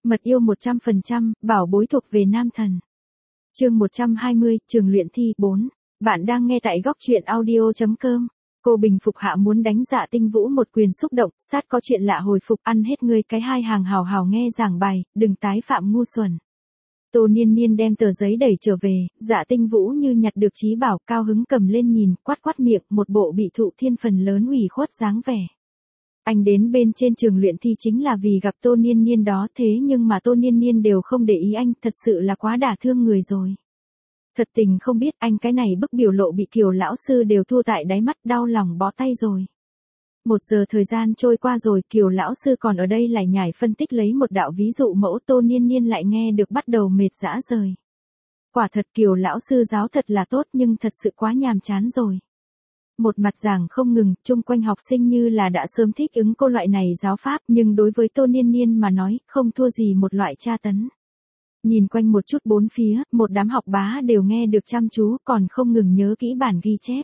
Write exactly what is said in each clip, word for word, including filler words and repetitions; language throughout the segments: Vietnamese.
Mật yêu một trăm phần trăm, bảo bối thuộc về nam thần. Chương một trăm hai mươi, trường luyện thi bốn. Bạn đang nghe tại góc truyện audio chấm com. Cô bình phục hạ muốn đánh Dạ Tinh Vũ một quyền xúc động, sát có chuyện lạ hồi phục, ăn hết ngươi cái hai hàng hào hào nghe giảng bài, đừng tái phạm ngu xuẩn. Tô Niên Niên đem tờ giấy đẩy trở về, Dạ Tinh Vũ như nhặt được trí bảo, cao hứng cầm lên nhìn, quát quát miệng, một bộ bị thụ thiên phần lớn ủy khuất dáng vẻ. Anh đến bên trên trường luyện thi chính là vì gặp Tô Niên Niên đó, thế nhưng mà Tô Niên Niên đều không để ý anh, thật sự là quá đả thương người rồi. Thật tình không biết anh cái này bức biểu lộ bị Kiều lão sư đều thua tại đáy mắt, đau lòng bó tay rồi. Một giờ thời gian trôi qua rồi, Kiều lão sư còn ở đây lại nhảy phân tích lấy một đạo ví dụ mẫu, Tô Niên Niên lại nghe được bắt đầu mệt dã rời. Quả thật Kiều lão sư giáo thật là tốt nhưng thật sự quá nhàm chán rồi. Một mặt giảng không ngừng, chung quanh học sinh như là đã sớm thích ứng cô loại này giáo pháp, nhưng đối với Tô Niên Niên mà nói, không thua gì một loại tra tấn. Nhìn quanh một chút bốn phía, một đám học bá đều nghe được chăm chú, còn không ngừng nhớ kỹ bản ghi chép.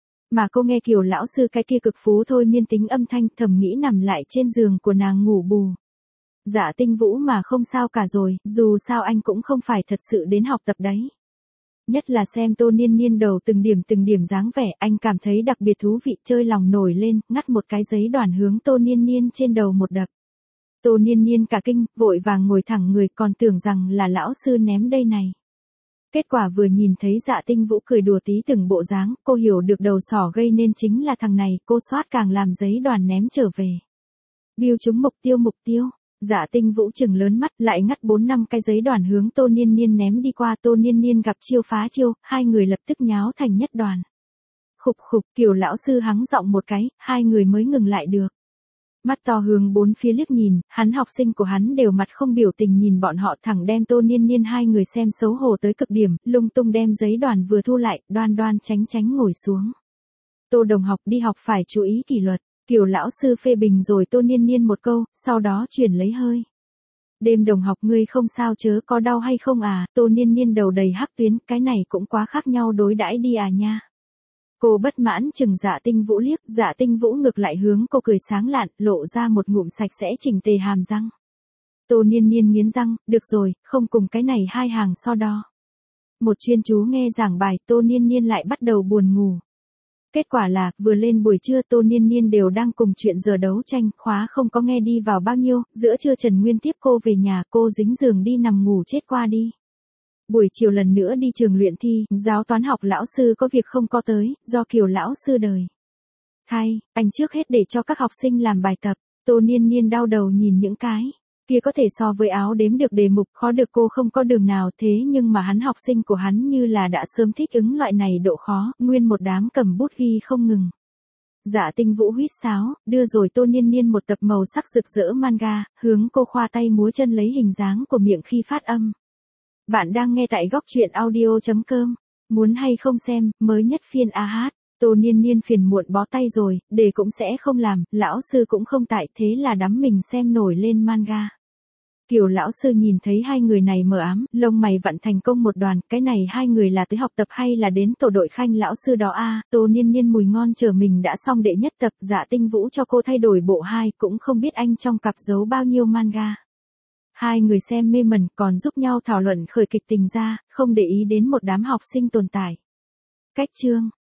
Mà cô nghe Kiều lão sư cái kia cực phú thôi miên tính âm thanh, thầm nghĩ nằm lại trên giường của nàng ngủ bù. Dạ Tinh Vũ mà không sao cả rồi, dù sao anh cũng không phải thật sự đến học tập đấy. Nhất là xem Tô Niên Niên đầu từng điểm từng điểm dáng vẻ, anh cảm thấy đặc biệt thú vị, chơi lòng nổi lên, ngắt một cái giấy đoàn hướng Tô Niên Niên trên đầu một đập. Tô Niên Niên cả kinh, vội vàng ngồi thẳng người, còn tưởng rằng là lão sư ném đây này. Kết quả vừa nhìn thấy Dạ Tinh Vũ cười đùa tí từng bộ dáng, cô hiểu được đầu sỏ gây nên chính là thằng này, cô soát càng làm giấy đoàn ném trở về. Biêu trúng mục tiêu mục tiêu. Dạ Tinh Vũ chừng lớn mắt, lại ngắt bốn năm cái giấy đoàn hướng Tô Niên Niên ném đi qua. Tô Niên Niên gặp chiêu phá chiêu, hai người lập tức nháo thành nhất đoàn. Khục khục, Kiều lão sư hắng giọng một cái, hai người mới ngừng lại được. Mắt to hướng bốn phía liếc nhìn, hắn học sinh của hắn đều mặt không biểu tình nhìn bọn họ, thẳng đem Tô Niên Niên hai người xem xấu hổ tới cực điểm, lung tung đem giấy đoàn vừa thu lại, đoan đoan tránh tránh ngồi xuống. Tô đồng học đi học phải chú ý kỷ luật. Kiều lão sư phê bình rồi Tô Niên Niên một câu, sau đó chuyển lấy hơi. Đêm đồng học ngươi không sao chớ, có đau hay không à? Tô Niên Niên đầu đầy hắc tuyến, cái này cũng quá khác nhau đối đãi đi à nha. Cô bất mãn chừng Dạ Tinh Vũ liếc, Dạ Tinh Vũ ngược lại hướng cô cười sáng lạn, lộ ra một ngụm sạch sẽ chỉnh tề hàm răng. Tô Niên Niên nghiến răng, được rồi, không cùng cái này hai hàng so đo. Một chuyên chú nghe giảng bài, Tô Niên Niên lại bắt đầu buồn ngủ. Kết quả là, vừa lên buổi trưa Tô Niên Niên đều đang cùng chuyện giờ đấu tranh, khóa không có nghe đi vào bao nhiêu, giữa trưa Trần Nguyên tiếp cô về nhà, cô dính giường đi nằm ngủ chết qua đi. Buổi chiều lần nữa đi trường luyện thi, giáo toán học lão sư có việc không có tới, do Kiều lão sư đời. Thay, anh trước hết để cho các học sinh làm bài tập. Tô Niên Niên đau đầu nhìn những cái kia có thể so với áo đếm được đề mục, khó được cô không có đường nào, thế nhưng mà hắn học sinh của hắn như là đã sớm thích ứng loại này độ khó, nguyên một đám cầm bút ghi không ngừng. Dạ Tinh Vũ huýt sáo, đưa rồi Tô Niên Niên một tập màu sắc rực rỡ manga, hướng cô khoa tay múa chân lấy hình dáng của miệng khi phát âm. Bạn đang nghe tại góc truyện audio chấm com. Muốn hay không xem, mới nhất phiên a hát. Tô Niên Niên phiền muộn bó tay rồi, đề cũng sẽ không làm, lão sư cũng không tại, thế là đắm mình xem nổi lên manga. Kiều lão sư nhìn thấy hai người này mờ ám, lông mày vặn thành công một đoàn, cái này hai người là tới học tập hay là đến tổ đội Khanh lão sư đó a? À, Tô Niên Niên mùi ngon chờ mình đã xong đệ nhất tập, Dạ Tinh Vũ cho cô thay đổi bộ hai, cũng không biết anh trong cặp giấu bao nhiêu manga. Hai người xem mê mẩn, còn giúp nhau thảo luận khởi kịch tình ra, không để ý đến một đám học sinh tồn tại. Cách chương,